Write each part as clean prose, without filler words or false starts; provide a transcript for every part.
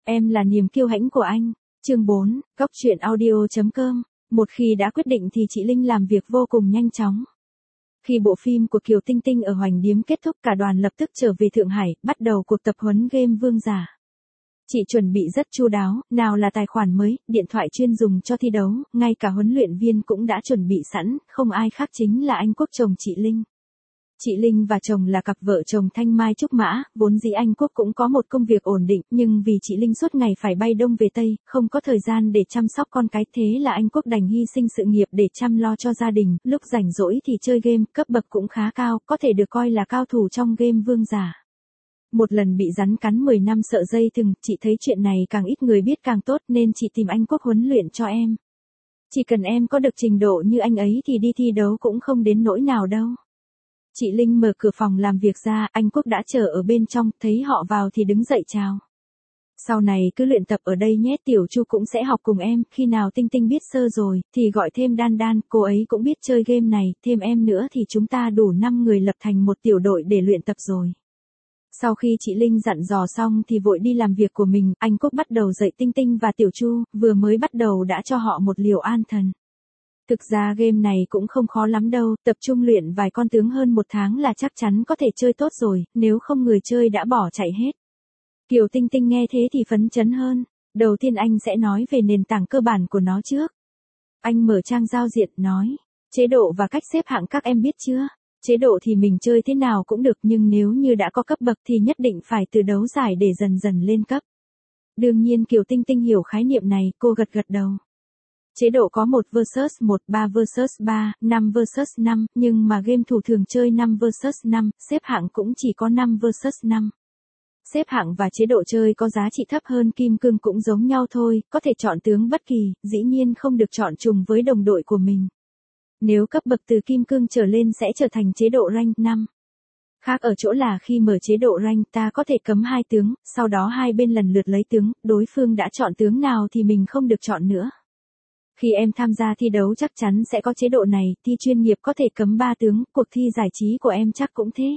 Em là niềm kiêu hãnh của anh. Chương 4, Góc truyện audio.com. Một khi đã quyết định thì chị Linh làm việc vô cùng nhanh chóng. Khi bộ phim của Kiều Tinh Tinh ở Hoành Điếm kết thúc, cả đoàn lập tức trở về Thượng Hải, bắt đầu cuộc tập huấn game Vương giả. Chị chuẩn bị rất chu đáo, nào là tài khoản mới, điện thoại chuyên dùng cho thi đấu, ngay cả huấn luyện viên cũng đã chuẩn bị sẵn, không ai khác chính là anh Quốc chồng chị Linh. Chị Linh và chồng là cặp vợ chồng Thanh Mai Trúc Mã, vốn dĩ anh Quốc cũng có một công việc ổn định, nhưng vì chị Linh suốt ngày phải bay đông về Tây, không có thời gian để chăm sóc con cái, thế là anh Quốc đành hy sinh sự nghiệp để chăm lo cho gia đình, lúc rảnh rỗi thì chơi game, cấp bậc cũng khá cao, có thể được coi là cao thủ trong game Vương giả. Một lần bị rắn cắn 10 năm sợ dây thừng, chị thấy chuyện này càng ít người biết càng tốt nên chị tìm anh Quốc huấn luyện cho em. Chỉ cần em có được trình độ như anh ấy thì đi thi đấu cũng không đến nỗi nào đâu. Chị Linh mở cửa phòng làm việc ra, anh Quốc đã chờ ở bên trong, thấy họ vào thì đứng dậy chào. Sau này cứ luyện tập ở đây nhé, Tiểu Chu cũng sẽ học cùng em, khi nào Tinh Tinh biết sơ rồi, thì gọi thêm Đan Đan, cô ấy cũng biết chơi game này, thêm em nữa thì chúng ta đủ 5 người lập thành một tiểu đội để luyện tập rồi. Sau khi chị Linh dặn dò xong thì vội đi làm việc của mình, anh Quốc bắt đầu dạy Tinh Tinh và Tiểu Chu, vừa mới bắt đầu đã cho họ một liều an thần. Thực ra game này cũng không khó lắm đâu, tập trung luyện vài con tướng hơn 1 tháng là chắc chắn có thể chơi tốt rồi, nếu không người chơi đã bỏ chạy hết. Kiều Tinh Tinh nghe thế thì phấn chấn hơn. Đầu tiên anh sẽ nói về nền tảng cơ bản của nó trước. Anh mở trang giao diện, nói, chế độ và cách xếp hạng các em biết chưa? Chế độ thì mình chơi thế nào cũng được, nhưng nếu như đã có cấp bậc thì nhất định phải từ đấu giải để dần dần lên cấp. Đương nhiên Kiều Tinh Tinh hiểu khái niệm này, cô gật gật đầu. Chế độ có 1 vs 1, 3 vs 3, 5 vs 5, nhưng mà game thủ thường chơi 5 vs 5, xếp hạng cũng chỉ có 5 vs 5. Xếp hạng và chế độ chơi có giá trị thấp hơn kim cương cũng giống nhau thôi, có thể chọn tướng bất kỳ, dĩ nhiên không được chọn trùng với đồng đội của mình. Nếu cấp bậc từ kim cương trở lên sẽ trở thành chế độ rank 5. Khác ở chỗ là khi mở chế độ rank ta có thể cấm 2 tướng, sau đó hai bên lần lượt lấy tướng, đối phương đã chọn tướng nào thì mình không được chọn nữa. Khi em tham gia thi đấu chắc chắn sẽ có chế độ này, thi chuyên nghiệp có thể cấm 3 tướng, cuộc thi giải trí của em chắc cũng thế.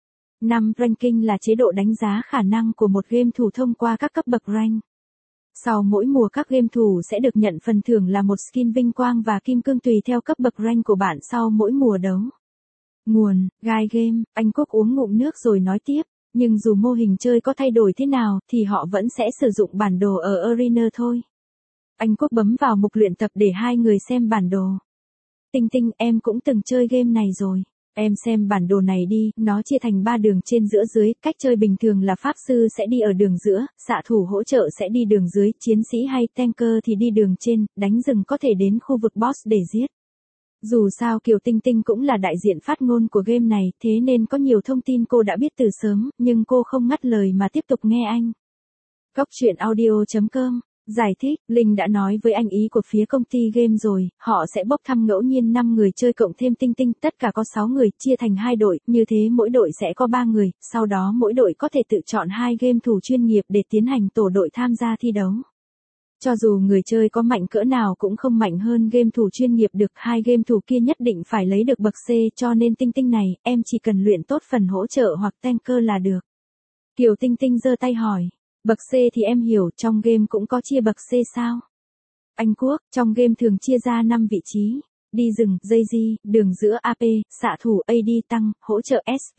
5 ranking là chế độ đánh giá khả năng của một game thủ thông qua các cấp bậc rank. Sau mỗi mùa các game thủ sẽ được nhận phần thưởng là một skin vinh quang và kim cương tùy theo cấp bậc rank của bạn sau mỗi mùa đấu. Nguồn, Gai Game, anh Quốc uống ngụm nước rồi nói tiếp, nhưng dù mô hình chơi có thay đổi thế nào thì họ vẫn sẽ sử dụng bản đồ ở Arena thôi. Anh Quốc bấm vào mục luyện tập để hai người xem bản đồ. Tinh Tinh, em cũng từng chơi game này rồi. Em xem bản đồ này đi, nó chia thành 3 đường trên giữa dưới, cách chơi bình thường là pháp sư sẽ đi ở đường giữa, xạ thủ hỗ trợ sẽ đi đường dưới, chiến sĩ hay tanker thì đi đường trên, đánh rừng có thể đến khu vực boss để giết. Dù sao Kiều Tinh Tinh cũng là đại diện phát ngôn của game này, thế nên có nhiều thông tin cô đã biết từ sớm, nhưng cô không ngắt lời mà tiếp tục nghe anh. Góc truyện audio.com. Giải thích, Linh đã nói với anh ý của phía công ty game rồi, họ sẽ bốc thăm ngẫu nhiên 5 người chơi cộng thêm Tinh Tinh, tất cả có 6 người, chia thành 2 đội, như thế mỗi đội sẽ có 3 người, sau đó mỗi đội có thể tự chọn 2 game thủ chuyên nghiệp để tiến hành tổ đội tham gia thi đấu. Cho dù người chơi có mạnh cỡ nào cũng không mạnh hơn game thủ chuyên nghiệp được, 2 game thủ kia nhất định phải lấy được bậc C, cho nên Tinh Tinh này, em chỉ cần luyện tốt phần hỗ trợ hoặc tanker là được. Kiều Tinh Tinh giơ tay hỏi. Bậc C thì em hiểu, trong game cũng có chia bậc C sao? Anh Quốc, trong game thường chia ra 5 vị trí, đi rừng, dây di, đường giữa AP, xạ thủ AD tăng, hỗ trợ SP.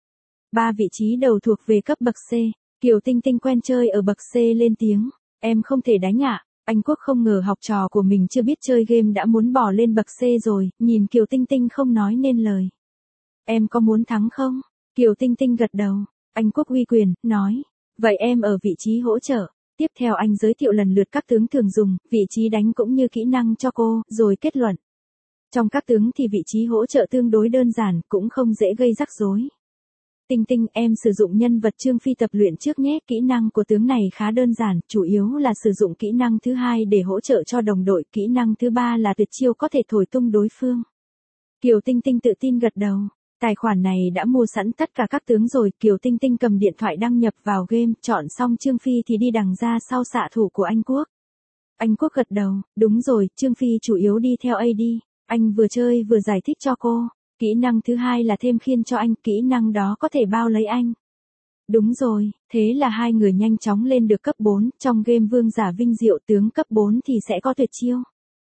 3 vị trí đầu thuộc về cấp bậc C, Kiều Tinh Tinh quen chơi ở bậc C lên tiếng, em không thể đánh ạ. Anh Quốc không ngờ học trò của mình chưa biết chơi game đã muốn bỏ lên bậc C rồi, nhìn Kiều Tinh Tinh không nói nên lời. Em có muốn thắng không? Kiều Tinh Tinh gật đầu, anh Quốc uy quyền, nói. Vậy em ở vị trí hỗ trợ. Tiếp theo anh giới thiệu lần lượt các tướng thường dùng, vị trí đánh cũng như kỹ năng cho cô, rồi kết luận. Trong các tướng thì vị trí hỗ trợ tương đối đơn giản, cũng không dễ gây rắc rối. Tinh Tinh, em sử dụng nhân vật Trương Phi tập luyện trước nhé, kỹ năng của tướng này khá đơn giản, chủ yếu là sử dụng kỹ năng thứ 2 để hỗ trợ cho đồng đội, kỹ năng thứ 3 là tuyệt chiêu có thể thổi tung đối phương. Kiều Tinh Tinh tự tin gật đầu. Tài khoản này đã mua sẵn tất cả các tướng rồi, Kiều Tinh Tinh cầm điện thoại đăng nhập vào game, chọn xong Trương Phi thì đi đằng ra sau xạ thủ của anh Quốc. Anh Quốc gật đầu, đúng rồi, Trương Phi chủ yếu đi theo AD, anh vừa chơi vừa giải thích cho cô, kỹ năng thứ 2 là thêm khiên cho anh, kỹ năng đó có thể bao lấy anh. Đúng rồi, thế là hai người nhanh chóng lên được cấp 4, trong game vương giả vinh diệu tướng cấp 4 thì sẽ có tuyệt chiêu.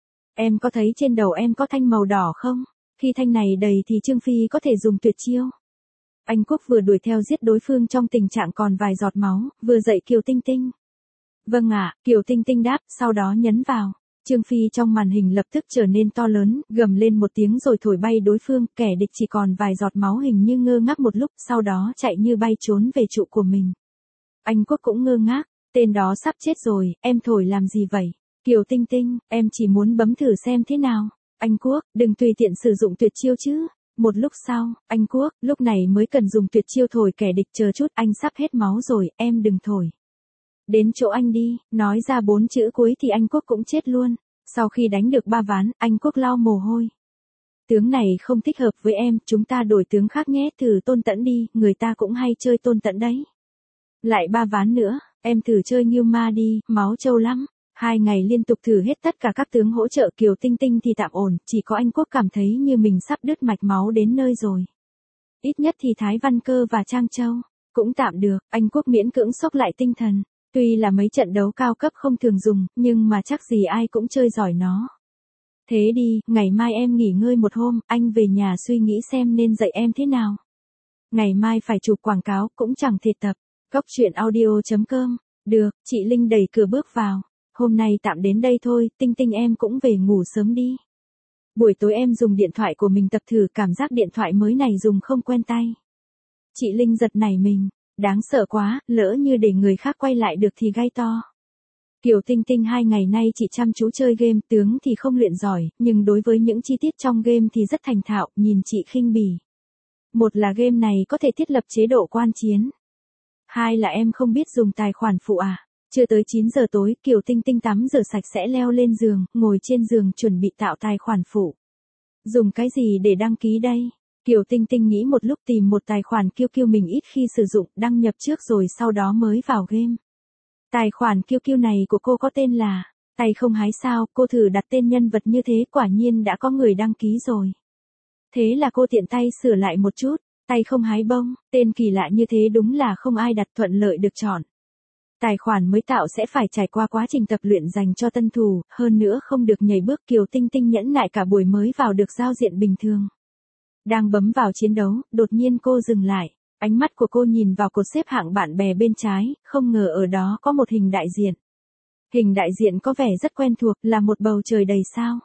Em có thấy trên đầu em có thanh màu đỏ không? Khi thanh này đầy thì Trương Phi có thể dùng tuyệt chiêu. Anh Quốc vừa đuổi theo giết đối phương trong tình trạng còn vài giọt máu, vừa dạy Kiều Tinh Tinh. Vâng ạ, Kiều Tinh Tinh đáp, sau đó nhấn vào. Trương Phi trong màn hình lập tức trở nên to lớn, gầm lên một tiếng rồi thổi bay đối phương, kẻ địch chỉ còn vài giọt máu hình như ngơ ngác một lúc, sau đó chạy như bay trốn về trụ của mình. Anh Quốc cũng ngơ ngác, tên đó sắp chết rồi, em thổi làm gì vậy? Kiều Tinh Tinh, em chỉ muốn bấm thử xem thế nào. Anh Quốc, đừng tùy tiện sử dụng tuyệt chiêu chứ. Một lúc sau, anh Quốc, lúc này mới cần dùng tuyệt chiêu thổi kẻ địch, chờ chút, anh sắp hết máu rồi, em đừng thổi. Đến chỗ anh đi, nói ra 4 chữ cuối thì anh Quốc cũng chết luôn. Sau khi đánh được 3 ván, anh Quốc lau mồ hôi. Tướng này không thích hợp với em, chúng ta đổi tướng khác nhé, thử Tôn Tẫn đi, người ta cũng hay chơi Tôn Tẫn đấy. Lại 3 ván nữa, em thử chơi Ngưu Ma đi, máu trâu lắm. 2 ngày liên tục thử hết tất cả các tướng hỗ trợ Kiều Tinh Tinh thì tạm ổn, chỉ có anh Quốc cảm thấy như mình sắp đứt mạch máu đến nơi rồi. Ít nhất thì Thái Văn Cơ và Trang Châu cũng tạm được, anh Quốc miễn cưỡng xốc lại tinh thần. Tuy là mấy trận đấu cao cấp không thường dùng, nhưng mà chắc gì ai cũng chơi giỏi nó. Thế đi, ngày mai em nghỉ ngơi một hôm, anh về nhà suy nghĩ xem nên dạy em thế nào. Ngày mai phải chụp quảng cáo, cũng chẳng thể tập. Cốc truyện audio.com. Được, chị Linh đẩy cửa bước vào. Hôm nay tạm đến đây thôi, Tinh Tinh em cũng về ngủ sớm đi. Buổi tối em dùng điện thoại của mình tập thử, cảm giác điện thoại mới này dùng không quen tay. Chị Linh giật nảy mình. Đáng sợ quá, lỡ như để người khác quay lại được thì gai to. Kiều Tinh Tinh 2 ngày nay chỉ chăm chú chơi game, tướng thì không luyện giỏi, nhưng đối với những chi tiết trong game thì rất thành thạo, nhìn chị khinh bỉ. Một là game này có thể thiết lập chế độ quan chiến. Hai là em không biết dùng tài khoản phụ à. Chưa tới 9 giờ tối, Kiều Tinh Tinh tắm rửa sạch sẽ leo lên giường, ngồi trên giường chuẩn bị tạo tài khoản phụ. Dùng cái gì để đăng ký đây? Kiều Tinh Tinh nghĩ một lúc, tìm một tài khoản QQ mình ít khi sử dụng, đăng nhập trước rồi sau đó mới vào game. Tài khoản QQ này của cô có tên là Tay Không Hái sao, cô thử đặt tên nhân vật như thế, quả nhiên đã có người đăng ký rồi. Thế là cô tiện tay sửa lại một chút, Tay Không Hái bông, tên kỳ lạ như thế đúng là không ai đặt, thuận lợi được chọn. Tài khoản mới tạo sẽ phải trải qua quá trình tập luyện dành cho tân thủ, hơn nữa không được nhảy bước. Kiều Tinh Tinh nhẫn nại cả buổi mới vào được giao diện bình thường. Đang bấm vào chiến đấu, đột nhiên cô dừng lại. Ánh mắt của cô nhìn vào cột xếp hạng bạn bè bên trái, không ngờ ở đó có một hình đại diện. Hình đại diện có vẻ rất quen thuộc, là một bầu trời đầy sao.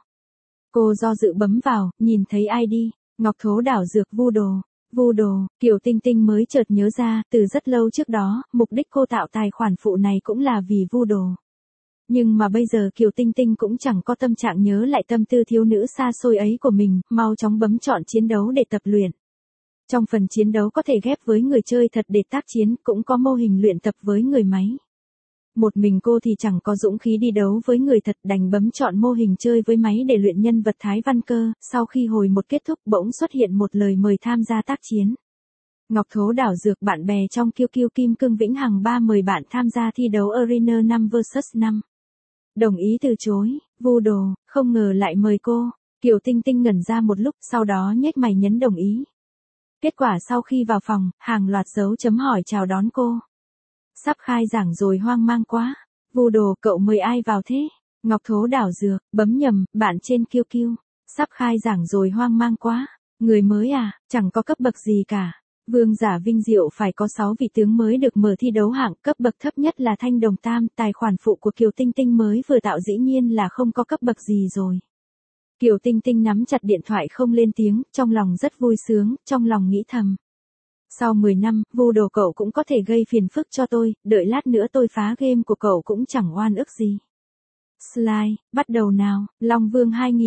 Cô do dự bấm vào, nhìn thấy ID, Ngọc Thố đảo dược vu đồ. Vu đồ, Kiều Tinh Tinh mới chợt nhớ ra, từ rất lâu trước đó, mục đích cô tạo tài khoản phụ này cũng là vì vu đồ. Nhưng mà bây giờ Kiều Tinh Tinh cũng chẳng có tâm trạng nhớ lại tâm tư thiếu nữ xa xôi ấy của mình, mau chóng bấm chọn chiến đấu để tập luyện. Trong phần chiến đấu có thể ghép với người chơi thật để tác chiến, cũng có mô hình luyện tập với người máy. Một mình cô thì chẳng có dũng khí đi đấu với người thật, đành bấm chọn mô hình chơi với máy để luyện nhân vật Thái Văn Cơ. Sau khi hồi một kết thúc, bỗng xuất hiện một lời mời tham gia tác chiến. Ngọc Thố đảo dược, bạn bè trong QQ Kim Cương Vĩnh Hằng 3 mời bạn tham gia thi đấu Arena 5 vs 5. Đồng ý từ chối, vu đồ, không ngờ lại mời cô. Kiều Tinh Tinh ngẩn ra một lúc, sau đó nhếch mày nhấn đồng ý. Kết quả sau khi vào phòng, hàng loạt dấu chấm hỏi chào đón cô. Sắp khai giảng rồi, hoang mang quá. Vu đồ, cậu mời ai vào thế? Ngọc Thố đảo dược, bấm nhầm, bạn trên QQ. Sắp khai giảng rồi, hoang mang quá. Người mới à, chẳng có cấp bậc gì cả. Vương giả vinh diệu phải có 6 vị tướng mới được mở thi đấu hạng, cấp bậc thấp nhất là Thanh Đồng Tam, tài khoản phụ của Kiều Tinh Tinh mới vừa tạo dĩ nhiên là không có cấp bậc gì rồi. Kiều Tinh Tinh nắm chặt điện thoại không lên tiếng, trong lòng rất vui sướng, trong lòng nghĩ thầm. Sau 10 năm, vu đồ cậu cũng có thể gây phiền phức cho tôi, đợi lát nữa tôi phá game của cậu cũng chẳng oan ức gì. Slide, bắt đầu nào, Long Vương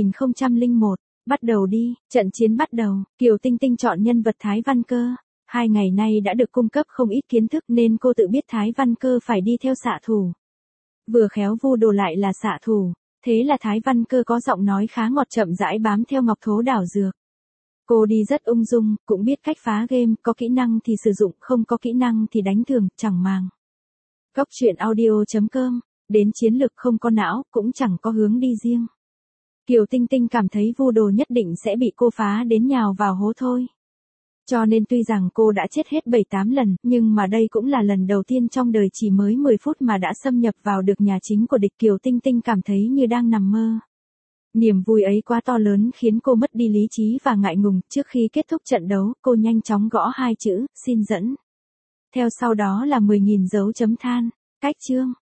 2001, bắt đầu đi, trận chiến bắt đầu, Kiều Tinh Tinh chọn nhân vật Thái Văn Cơ. 2 ngày nay đã được cung cấp không ít kiến thức nên cô tự biết Thái Văn Cơ phải đi theo xạ thủ. Vừa khéo vu đồ lại là xạ thủ, thế là Thái Văn Cơ có giọng nói khá ngọt, chậm rãi bám theo Ngọc Thố đảo dược. Cô đi rất ung dung, cũng biết cách phá game, có kỹ năng thì sử dụng, không có kỹ năng thì đánh thường, chẳng màng. Cốc truyện audio.com, đến chiến lược không có não, cũng chẳng có hướng đi riêng. Kiều Tinh Tinh cảm thấy vu đồ nhất định sẽ bị cô phá đến nhào vào hố thôi. Cho nên tuy rằng cô đã chết hết 7-8 lần, nhưng mà đây cũng là lần đầu tiên trong đời chỉ mới 10 phút mà đã xâm nhập vào được nhà chính của địch. Kiều Tinh Tinh cảm thấy như đang nằm mơ. Niềm vui ấy quá to lớn khiến cô mất đi lý trí và ngại ngùng. Trước khi kết thúc trận đấu, cô nhanh chóng gõ 2 chữ, xin dẫn. Theo sau đó là 10.000 dấu chấm than. Cách chương.